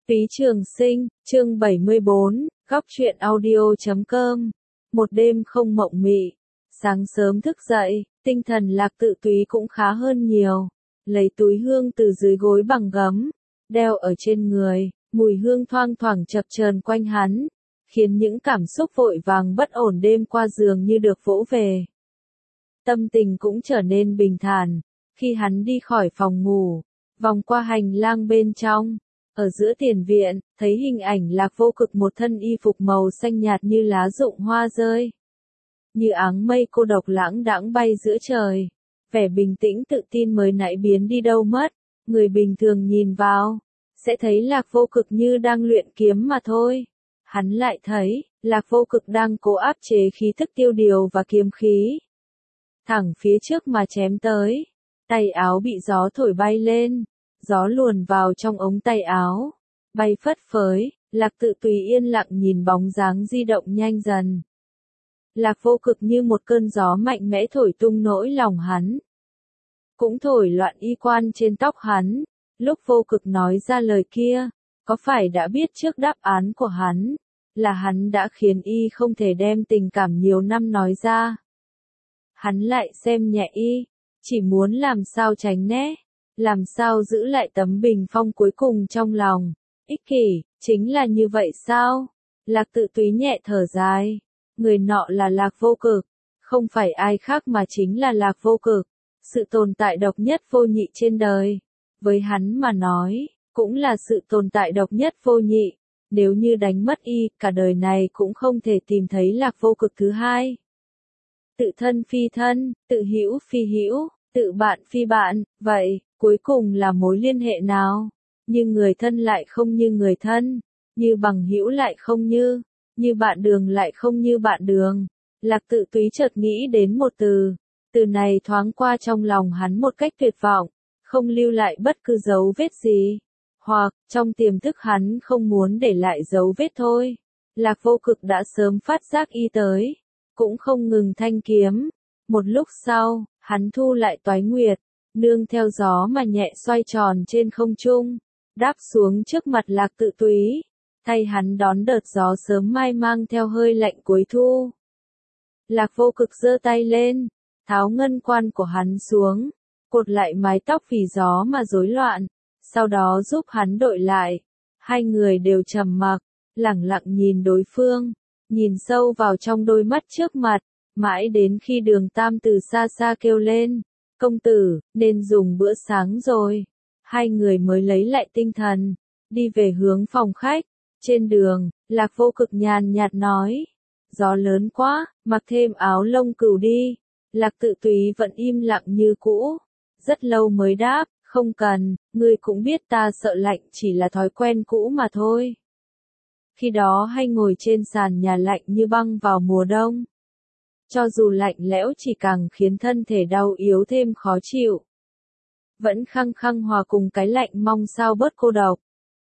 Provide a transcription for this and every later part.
Phí Trường Sinh, chương 74, góc truyện audio.com. Một đêm không mộng mị. Sáng sớm thức dậy, tinh thần Lạc Tự Túy cũng khá hơn nhiều. Lấy túi hương từ dưới gối bằng gấm, đeo ở trên người, mùi hương thoang thoảng chập chờn quanh hắn, khiến những cảm xúc vội vàng bất ổn đêm qua dường như được vỗ về. Tâm tình cũng trở nên bình thản, khi hắn đi khỏi phòng ngủ, vòng qua hành lang bên trong. Ở giữa tiền viện, thấy hình ảnh Lạc Vô Cực một thân y phục màu xanh nhạt như lá rụng hoa rơi. Như áng mây cô độc lãng đãng bay giữa trời. Vẻ bình tĩnh tự tin mới nãy biến đi đâu mất. Người bình thường nhìn vào, sẽ thấy Lạc Vô Cực như đang luyện kiếm mà thôi. Hắn lại thấy, Lạc Vô Cực đang cố áp chế khí thức tiêu điều và kiếm khí. Thẳng phía trước mà chém tới. Tay áo bị gió thổi bay lên. Gió luồn vào trong ống tay áo, bay phất phới, Lạc Tự Túy yên lặng nhìn bóng dáng di động nhanh dần. Lạc Vô Cực như một cơn gió mạnh mẽ thổi tung nỗi lòng hắn. Cũng thổi loạn y quan trên tóc hắn, lúc Vô Cực nói ra lời kia, có phải đã biết trước đáp án của hắn, là hắn đã khiến y không thể đem tình cảm nhiều năm nói ra. Hắn lại xem nhẹ y, chỉ muốn làm sao tránh né. Làm sao giữ lại tấm bình phong cuối cùng trong lòng? Ích kỷ, chính là như vậy sao? Lạc Tự Túy nhẹ thở dài. Người nọ là Lạc Vô Cực, không phải ai khác mà chính là Lạc Vô Cực. Sự tồn tại độc nhất vô nhị trên đời. Với hắn mà nói, cũng là sự tồn tại độc nhất vô nhị. Nếu như đánh mất y, cả đời này cũng không thể tìm thấy Lạc Vô Cực thứ hai. Tự thân phi thân, tự hữu phi hữu, tự bạn phi bạn, vậy, cuối cùng là mối liên hệ nào? Như người thân lại không như người thân, như bằng hữu lại không như bạn đường lại không như bạn đường. Lạc Tự Túy chợt nghĩ đến một từ này thoáng qua trong lòng hắn một cách tuyệt vọng, không lưu lại bất cứ dấu vết gì, hoặc trong tiềm thức hắn không muốn để lại dấu vết thôi. Lạc Vô Cực đã sớm phát giác y tới, cũng không ngừng thanh kiếm. Một lúc sau, hắn thu lại toái nguyệt, nương theo gió mà nhẹ xoay tròn trên không trung, đáp xuống trước mặt Lạc Tự Túy, thay hắn đón đợt gió sớm mai mang theo hơi lạnh cuối thu. Lạc Vô Cực giơ tay lên, tháo ngân quan của hắn xuống, cột lại mái tóc vì gió mà rối loạn, sau đó giúp hắn đội lại. Hai người đều trầm mặc, lẳng lặng nhìn đối phương, nhìn sâu vào trong đôi mắt trước mặt, mãi đến khi Đường Tam từ xa xa kêu lên, công tử, nên dùng bữa sáng rồi. Hai người mới lấy lại tinh thần, đi về hướng phòng khách. Trên đường, Lạc Vô Cực nhàn nhạt nói, gió lớn quá, mặc thêm áo lông cừu đi. Lạc Tự Túy vẫn im lặng như cũ, rất lâu mới đáp, không cần, ngươi cũng biết ta sợ lạnh chỉ là thói quen cũ mà thôi. Khi đó hay ngồi trên sàn nhà lạnh như băng vào mùa đông. Cho dù lạnh lẽo chỉ càng khiến thân thể đau yếu thêm khó chịu. Vẫn khăng khăng hòa cùng cái lạnh mong sao bớt cô độc.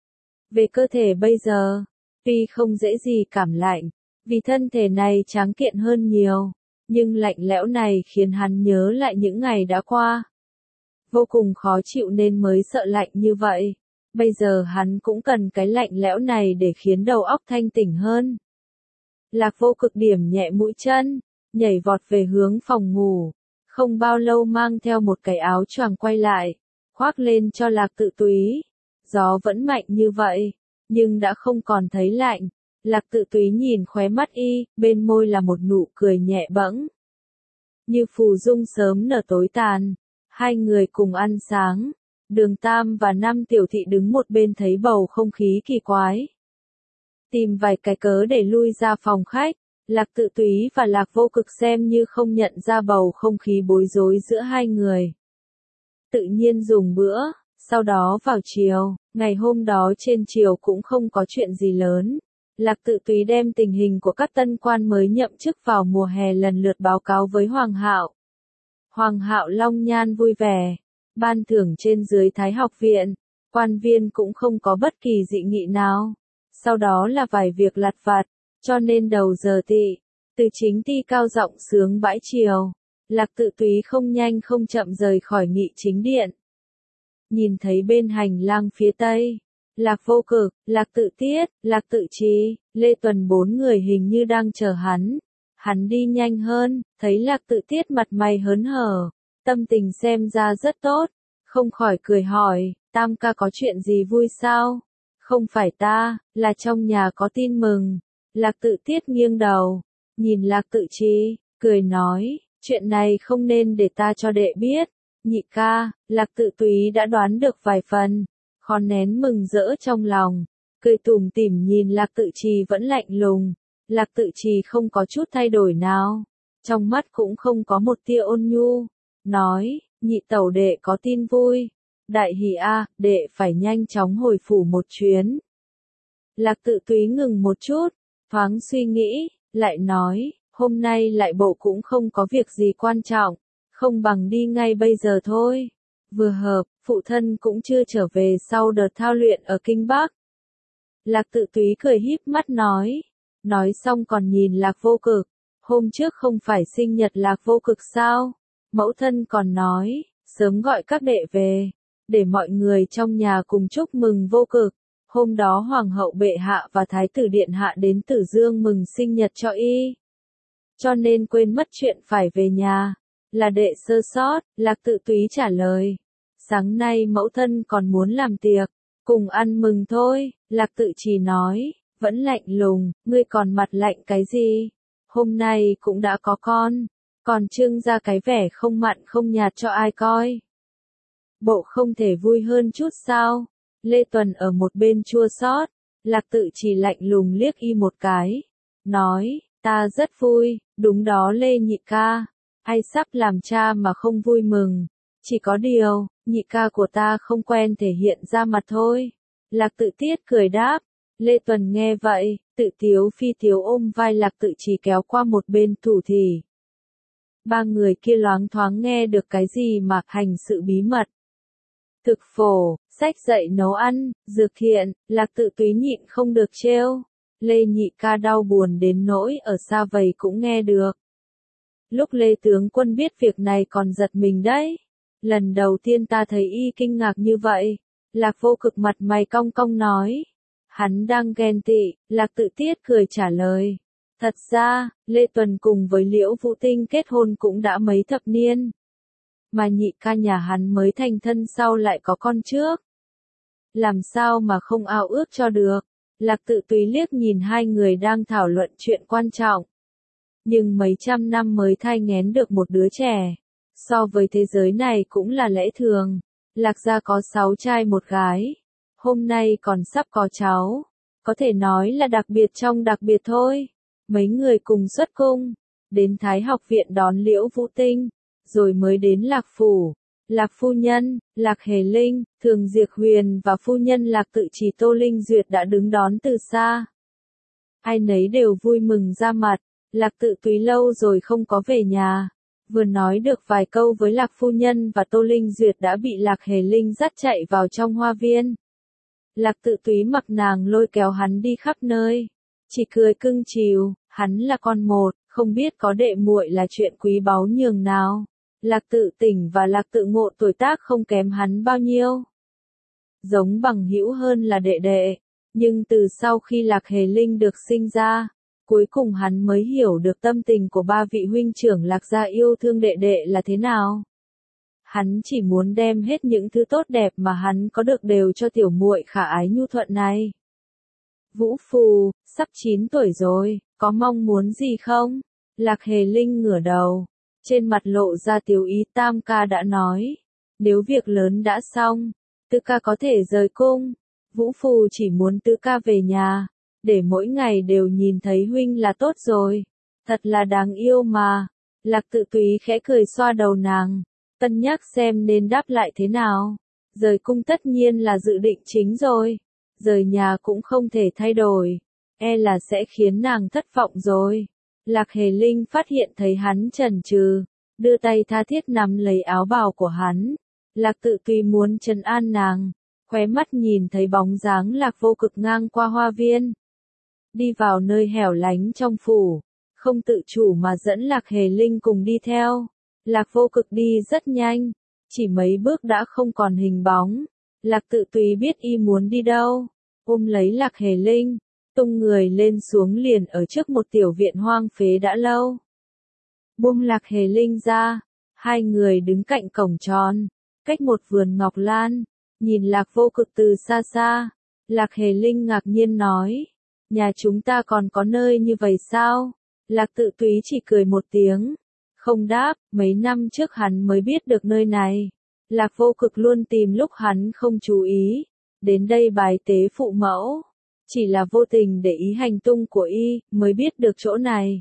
Về cơ thể bây giờ, tuy không dễ gì cảm lạnh, vì thân thể này tráng kiện hơn nhiều, nhưng lạnh lẽo này khiến hắn nhớ lại những ngày đã qua. Vô cùng khó chịu nên mới sợ lạnh như vậy. Bây giờ hắn cũng cần cái lạnh lẽo này để khiến đầu óc thanh tỉnh hơn. Lạc Vô Cực điểm nhẹ mũi chân, nhảy vọt về hướng phòng ngủ, không bao lâu mang theo một cái áo choàng quay lại, khoác lên cho Lạc Tự Túy. Gió vẫn mạnh như vậy, nhưng đã không còn thấy lạnh. Lạc Tự Túy nhìn khóe mắt y, bên môi là một nụ cười nhẹ bẫng. Như phù dung sớm nở tối tàn, hai người cùng ăn sáng. Đường Tam và Nam Tiểu Thị đứng một bên thấy bầu không khí kỳ quái. Tìm vài cái cớ để lui ra phòng khách. Lạc Tự Túy và Lạc Vô Cực xem như không nhận ra bầu không khí bối rối giữa hai người. Tự nhiên dùng bữa, sau đó vào chiều, ngày hôm đó trên chiều cũng không có chuyện gì lớn. Lạc Tự Túy đem tình hình của các tân quan mới nhậm chức vào mùa hè lần lượt báo cáo với Hoàng Hạo. Hoàng Hạo long nhan vui vẻ, ban thưởng trên dưới Thái Học viện, quan viên cũng không có bất kỳ dị nghị nào. Sau đó là vài việc lặt vặt. Cho nên đầu giờ tị, Từ Chính Ti cao giọng sướng bãi chiều. Lạc Tự Túy không nhanh không chậm rời khỏi nghị chính điện. Nhìn thấy bên hành lang phía tây, Lạc Vô Cực, Lạc Tự Tiết, Lạc Tự Trì, Lê Tuần bốn người hình như đang chờ hắn. Hắn đi nhanh hơn, thấy Lạc Tự Tiết mặt mày hớn hở, tâm tình xem ra rất tốt, không khỏi cười hỏi, Tam ca có chuyện gì vui sao? Không phải ta, là trong nhà có tin mừng. Lạc Tự Tiết nghiêng đầu, nhìn Lạc Tự Trì, cười nói, chuyện này không nên để ta cho đệ biết. Nhị ca, Lạc Tự Túy đã đoán được vài phần, khó nén mừng rỡ trong lòng, cười tủm tỉm nhìn Lạc Tự Trì vẫn lạnh lùng. Lạc Tự Trì không có chút thay đổi nào, trong mắt cũng không có một tia ôn nhu, nói, nhị tẩu đệ có tin vui. Đại hỉ a, đệ phải nhanh chóng hồi phủ một chuyến. Lạc Tự Túy ngừng một chút, thoáng suy nghĩ, lại nói, hôm nay lại bộ cũng không có việc gì quan trọng, không bằng đi ngay bây giờ thôi. Vừa hợp, phụ thân cũng chưa trở về sau đợt thao luyện ở Kinh Bắc. Lạc Tự Túy cười híp mắt nói xong còn nhìn Lạc Vô Cực, hôm trước không phải sinh nhật Lạc Vô Cực sao? Mẫu thân còn nói, sớm gọi các đệ về, để mọi người trong nhà cùng chúc mừng Vô Cực. Hôm đó Hoàng hậu bệ hạ và Thái tử điện hạ đến Tử Dương mừng sinh nhật cho y. Cho nên quên mất chuyện phải về nhà, là đệ sơ sót, Lạc Tự Túy trả lời. Sáng nay mẫu thân còn muốn làm tiệc, cùng ăn mừng thôi, Lạc Tự Trì nói, vẫn lạnh lùng, ngươi còn mặt lạnh cái gì? Hôm nay cũng đã có con, còn trưng ra cái vẻ không mặn không nhạt cho ai coi. Bộ không thể vui hơn chút sao? Lê Tuần ở một bên chua xót, Lạc Tự Trì lạnh lùng liếc y một cái, nói, ta rất vui, đúng đó Lê nhị ca, ai sắp làm cha mà không vui mừng, chỉ có điều, nhị ca của ta không quen thể hiện ra mặt thôi. Lạc Tự Tiết cười đáp, Lê Tuần nghe vậy, tự tiếu phi tiếu ôm vai Lạc Tự Trì kéo qua một bên thủ thỉ. Ba người kia loáng thoáng nghe được cái gì mà hành sự bí mật. Thực phổ, sách dạy nấu ăn, dược thiện, Lạc Tự Túy nhịn không được trêu. Lê nhị ca đau buồn đến nỗi ở xa vầy cũng nghe được. Lúc Lê tướng quân biết việc này còn giật mình đấy. Lần đầu tiên ta thấy y kinh ngạc như vậy. Lạc Vô Cực mặt mày cong cong nói. Hắn đang ghen tị, Lạc Tự Tiết cười trả lời. Thật ra, Lê Tuần cùng với Liễu Vũ Tinh kết hôn cũng đã mấy thập niên. Mà nhị ca nhà hắn mới thành thân sau lại có con trước. Làm sao mà không ao ước cho được. Lạc Tự Túy liếc nhìn hai người đang thảo luận chuyện quan trọng. Nhưng mấy trăm năm mới thai nghén được một đứa trẻ. So với thế giới này cũng là lẽ thường. Lạc gia có 6 trai một gái. Hôm nay còn sắp có cháu. Có thể nói là đặc biệt trong đặc biệt thôi. Mấy người cùng xuất cung. Đến Thái học viện đón Liễu Vũ Tinh. Rồi mới đến Lạc Phủ. Lạc phu nhân, Lạc Hề Linh, Thường Diệp Huyền và phu nhân Lạc Tự Trì Tô Linh Duyệt đã đứng đón từ xa. Ai nấy đều vui mừng ra mặt. Lạc Tự Túy lâu rồi không có về nhà. Vừa nói được vài câu với Lạc phu nhân và Tô Linh Duyệt đã bị Lạc Hề Linh dắt chạy vào trong hoa viên. Lạc Tự Túy mặc nàng lôi kéo hắn đi khắp nơi. Chỉ cười cưng chiều, hắn là con một, không biết có đệ muội là chuyện quý báu nhường nào. Lạc Tự Tỉnh và Lạc Tự Ngộ tuổi tác không kém hắn bao nhiêu. Giống bằng hữu hơn là đệ đệ. Nhưng từ sau khi Lạc Hề Linh được sinh ra, cuối cùng hắn mới hiểu được tâm tình của ba vị huynh trưởng Lạc gia yêu thương đệ đệ là thế nào. Hắn chỉ muốn đem hết những thứ tốt đẹp mà hắn có được đều cho tiểu muội khả ái nhu thuận này. Vũ Phù, sắp 9 tuổi rồi, có mong muốn gì không? Lạc Hề Linh ngửa đầu, trên mặt lộ ra tiểu ý. Tam ca đã nói, nếu việc lớn đã xong, Tứ ca có thể rời cung. Vũ Phù chỉ muốn Tứ ca về nhà, để mỗi ngày đều nhìn thấy huynh là tốt rồi. Thật là đáng yêu mà. Lạc Tự Túy khẽ cười xoa đầu nàng, cân nhắc xem nên đáp lại thế nào. Rời cung tất nhiên là dự định chính rồi. Rời nhà cũng không thể thay đổi. E là sẽ khiến nàng thất vọng rồi. Lạc Hề Linh phát hiện thấy hắn chần chừ, đưa tay tha thiết nắm lấy áo bào của hắn. Lạc Tự Túy muốn trấn an nàng, khóe mắt nhìn thấy bóng dáng Lạc Vô Cực ngang qua hoa viên. Đi vào nơi hẻo lánh trong phủ, không tự chủ mà dẫn Lạc Hề Linh cùng đi theo. Lạc Vô Cực đi rất nhanh, chỉ mấy bước đã không còn hình bóng. Lạc Tự Túy biết y muốn đi đâu, ôm lấy Lạc Hề Linh, tung người lên xuống liền ở trước một tiểu viện hoang phế đã lâu. Buông Lạc Hề Linh ra, hai người đứng cạnh cổng tròn, cách một vườn ngọc lan, nhìn Lạc Vô Cực từ xa xa. Lạc Hề Linh ngạc nhiên nói, nhà chúng ta còn có nơi như vậy sao? Lạc Tự Túy chỉ cười một tiếng, không đáp, mấy năm trước hắn mới biết được nơi này. Lạc Vô Cực luôn tìm lúc hắn không chú ý, đến đây bài tế phụ mẫu, chỉ là vô tình để ý hành tung của y, mới biết được chỗ này.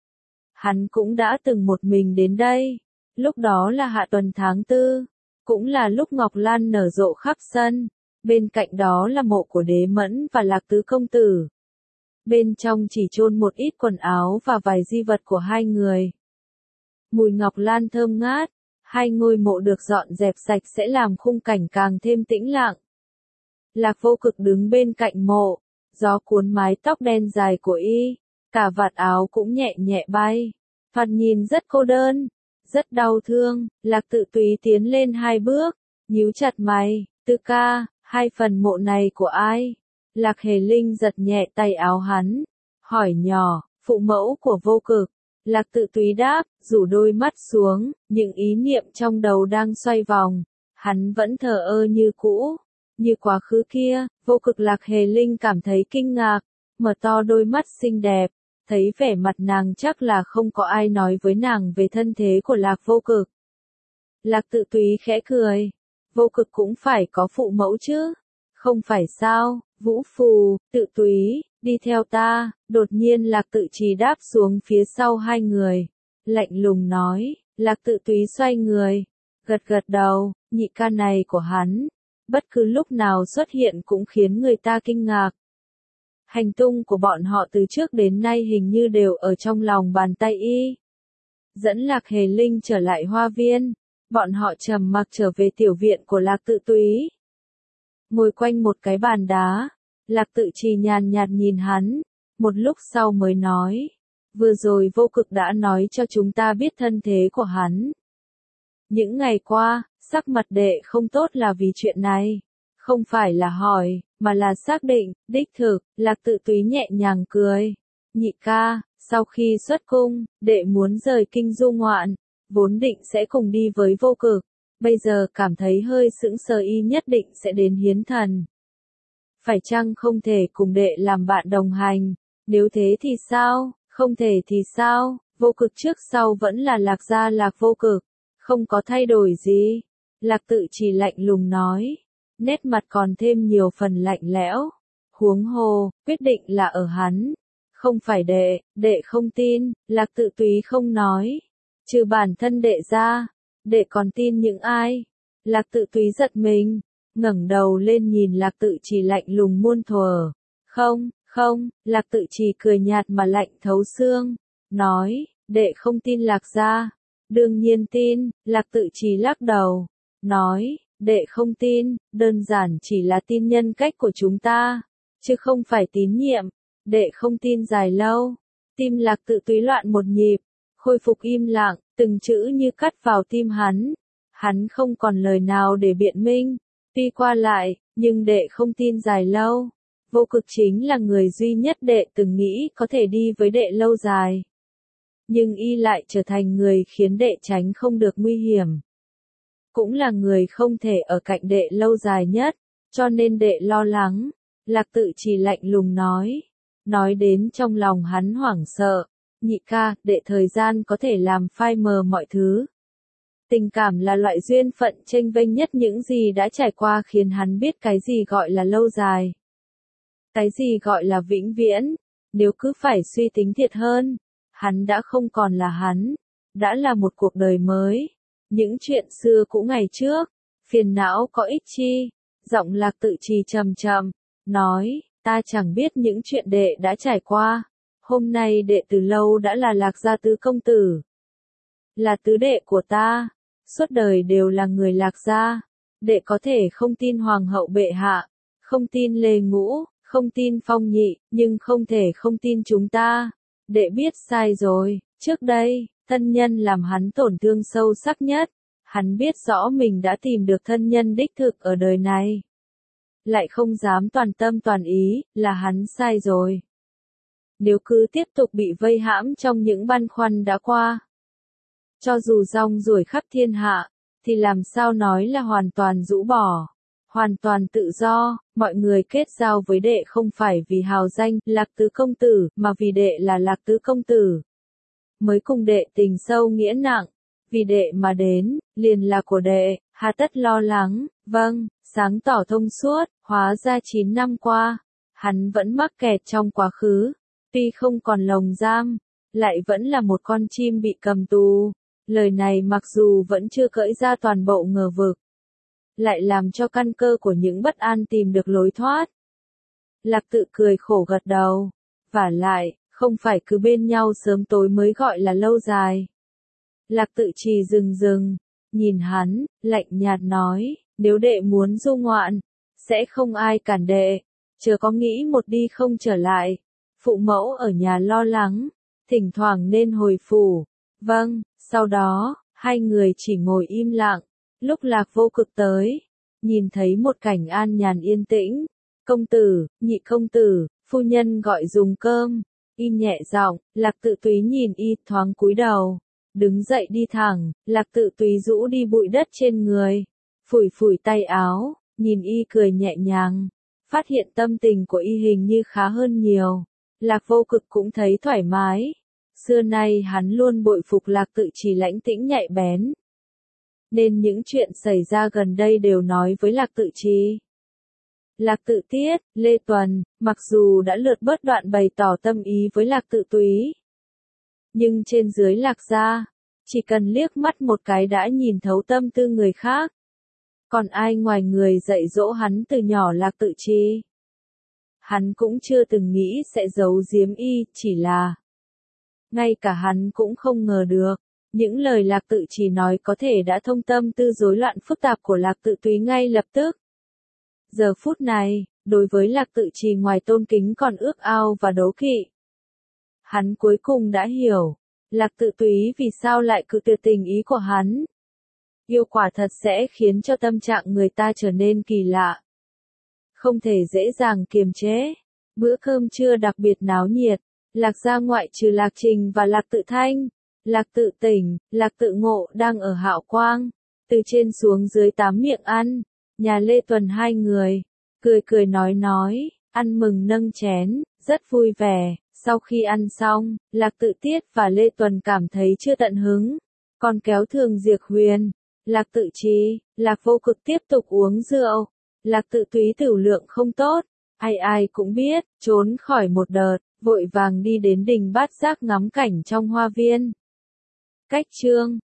Hắn cũng đã từng một mình đến đây, lúc đó là hạ tuần tháng 4, cũng là lúc ngọc lan nở rộ khắp sân, bên cạnh đó là mộ của Đế Mẫn và Lạc Tứ công tử. Bên trong chỉ chôn một ít quần áo và vài di vật của hai người. Mùi ngọc lan thơm ngát, hai ngôi mộ được dọn dẹp sạch sẽ làm khung cảnh càng thêm tĩnh lặng. Lạc Vô Cực đứng bên cạnh mộ, gió cuốn mái tóc đen dài của y, cả vạt áo cũng nhẹ nhẹ bay. Thoạt nhìn rất cô đơn, rất đau thương. Lạc Tự Túy tiến lên hai bước, nhíu chặt mày, Tư ca, hai phần mộ này của ai? Lạc Hề Linh giật nhẹ tay áo hắn, hỏi nhỏ, phụ mẫu của Vô Cực. Lạc Tự Túy đáp, rủ đôi mắt xuống, những ý niệm trong đầu đang xoay vòng. Hắn vẫn thờ ơ như cũ, như quá khứ kia. Vô Cực. Lạc Hề Linh cảm thấy kinh ngạc, mở to đôi mắt xinh đẹp, thấy vẻ mặt nàng chắc là không có ai nói với nàng về thân thế của Lạc Vô Cực. Lạc Tự Túy khẽ cười, Vô Cực cũng phải có phụ mẫu chứ, không phải sao? Vũ Phù, Tự Túy, đi theo ta. Đột nhiên Lạc Tự Trì đáp xuống phía sau hai người, lạnh lùng nói. Lạc Tự Túy xoay người, gật gật đầu. Nhị ca này của hắn, bất cứ lúc nào xuất hiện cũng khiến người ta kinh ngạc. Hành tung của bọn họ từ trước đến nay hình như đều ở trong lòng bàn tay y. Dẫn Lạc Hề Linh trở lại hoa viên, bọn họ trầm mặc trở về tiểu viện của Lạc Tự Túy. Ngồi quanh một cái bàn đá, Lạc Tự Trì nhàn nhạt nhìn hắn, một lúc sau mới nói, vừa rồi Vô Cực đã nói cho chúng ta biết thân thế của hắn. Những ngày qua, sắc mặt đệ không tốt là vì chuyện này, không phải là hỏi, mà là xác định, đích thực. Lạc Tự Túy nhẹ nhàng cười, nhị ca, sau khi xuất cung, đệ muốn rời kinh du ngoạn, vốn định sẽ cùng đi với Vô Cực, bây giờ cảm thấy hơi sững sờ y nhất định sẽ đến hiến thần. Phải chăng không thể cùng đệ làm bạn đồng hành, nếu thế thì sao, không thể thì sao? Vô Cực trước sau vẫn là Lạc gia Lạc Vô Cực, không có thay đổi gì. Lạc Tự Trì lạnh lùng nói, nét mặt còn thêm nhiều phần lạnh lẽo. Huống hồ, quyết định là ở hắn, không phải đệ không tin. Lạc Tự Túy không nói, trừ bản thân đệ ra, đệ còn tin những ai? Lạc Tự Túy giật mình, ngẩng đầu lên nhìn Lạc Tự Trì lạnh lùng muôn thuở. Không, Lạc Tự Trì cười nhạt mà lạnh thấu xương, nói, đệ không tin Lạc gia. Đương nhiên tin. Lạc Tự Trì lắc đầu, nói, đệ không tin, đơn giản chỉ là tin nhân cách của chúng ta, chứ không phải tín nhiệm. Đệ không tin dài lâu. Tim Lạc Tự Túy loạn một nhịp, khôi phục im lặng, từng chữ như cắt vào tim hắn. Hắn không còn lời nào để biện minh. Tuy qua lại, nhưng đệ không tin dài lâu. Vô Cực chính là người duy nhất đệ từng nghĩ có thể đi với đệ lâu dài. Nhưng y lại trở thành người khiến đệ tránh không được nguy hiểm. Cũng là người không thể ở cạnh đệ lâu dài nhất, cho nên đệ lo lắng. Lạc Tự Trì lạnh lùng nói đến trong lòng hắn hoảng sợ, nhị ca, đệ thời gian có thể làm phai mờ mọi thứ. Tình cảm là loại duyên phận chênh vênh nhất, những gì đã trải qua khiến hắn biết cái gì gọi là lâu dài. Cái gì gọi là vĩnh viễn, nếu cứ phải suy tính thiệt hơn, hắn đã không còn là hắn, đã là một cuộc đời mới. Những chuyện xưa cũ ngày trước, phiền não có ích chi? Giọng Lạc Tự Trì trầm trầm, nói, ta chẳng biết những chuyện đệ đã trải qua. Hôm nay đệ từ lâu đã là Lạc gia tứ công tử, là tứ đệ của ta, suốt đời đều là người Lạc gia. Đệ có thể không tin Hoàng hậu bệ hạ, không tin Lê Ngũ, không tin Phong Nhị, nhưng không thể không tin chúng ta. Đệ biết sai rồi, trước đây, thân nhân làm hắn tổn thương sâu sắc nhất. Hắn biết rõ mình đã tìm được thân nhân đích thực ở đời này. lại không dám toàn tâm toàn ý, là hắn sai rồi. Nếu cứ tiếp tục bị vây hãm trong những băn khoăn đã qua, cho dù rong ruổi khắp thiên hạ, thì làm sao nói là hoàn toàn rũ bỏ, hoàn toàn tự do. Mọi người kết giao với đệ không phải vì hào danh, Lạc Tứ công tử, mà vì đệ là Lạc Tứ công tử. Mới cùng đệ tình sâu nghĩa nặng, vì đệ mà đến, liền là của đệ, hà tất lo lắng. Vâng, sáng tỏ thông suốt, hóa ra 9 năm qua, hắn vẫn mắc kẹt trong quá khứ, tuy không còn lồng giam, lại vẫn là một con chim bị cầm tù. Lời này mặc dù vẫn chưa cởi ra toàn bộ ngờ vực, lại làm cho căn cơ của những bất an tìm được lối thoát. Lạc Tự cười khổ gật đầu, vả lại, không phải cứ bên nhau sớm tối mới gọi là lâu dài. Lạc Tự Trì dừng, nhìn hắn, lạnh nhạt nói, nếu đệ muốn du ngoạn, sẽ không ai cản đệ, chớ có nghĩ một đi không trở lại. Phụ mẫu ở nhà lo lắng, thỉnh thoảng nên hồi phủ. Vâng, sau đó, hai người chỉ ngồi im lặng. Lúc Lạc Vô Cực tới, nhìn thấy một cảnh an nhàn yên tĩnh. Công tử, nhị công tử, phu nhân gọi dùng cơm. Y nhẹ giọng, Lạc Tự Túy nhìn y thoáng cúi đầu, đứng dậy đi thẳng. Lạc Tự Túy rũ đi bụi đất trên người, phủi phủi tay áo, nhìn y cười nhẹ nhàng, phát hiện tâm tình của y hình như khá hơn nhiều. Lạc Vô Cực cũng thấy thoải mái. Xưa nay hắn luôn bội phục Lạc Tự Trì lãnh tĩnh nhạy bén, nên những chuyện xảy ra gần đây đều nói với Lạc Tự Trì. Lạc Tự Tiết, Lê Tuần, mặc dù đã lượt bớt đoạn bày tỏ tâm ý với Lạc Tự Túy, nhưng trên dưới Lạc gia, chỉ cần liếc mắt một cái đã nhìn thấu tâm tư người khác. Còn ai ngoài người dạy dỗ hắn từ nhỏ Lạc Tự Trì? Hắn cũng chưa từng nghĩ sẽ giấu giếm y, chỉ là ngay cả hắn cũng không ngờ được, những lời Lạc Tự Trì nói có thể đã thông tâm tư rối loạn phức tạp của Lạc Tự Túy ngay lập tức. Giờ phút này, đối với Lạc Tự Trì ngoài tôn kính còn ước ao và đố kỵ. Hắn cuối cùng đã hiểu, Lạc Tự Túy vì sao lại cự tuyệt tình ý của hắn. Yêu quả thật sẽ khiến cho tâm trạng người ta trở nên kỳ lạ, không thể dễ dàng kiềm chế. Bữa cơm trưa đặc biệt náo nhiệt. Lạc gia ngoại trừ Lạc Trình và Lạc Tự Thanh, Lạc Tự Tỉnh, Lạc Tự Ngộ đang ở Hạo Quang, từ trên xuống dưới 8 miệng ăn. Nhà Lê Tuần hai người, cười nói, ăn mừng nâng chén, rất vui vẻ. Sau khi ăn xong, Lạc Tự Tiết và Lê Tuần cảm thấy chưa tận hứng, còn kéo Thường Diệp Huyền, Lạc Tự Trì, Lạc Vô Cực tiếp tục uống rượu. Lạc Tự Túy tửu lượng không tốt, ai cũng biết, trốn khỏi một đợt, vội vàng đi đến đình Bát Giác ngắm cảnh trong hoa viên. Cách chương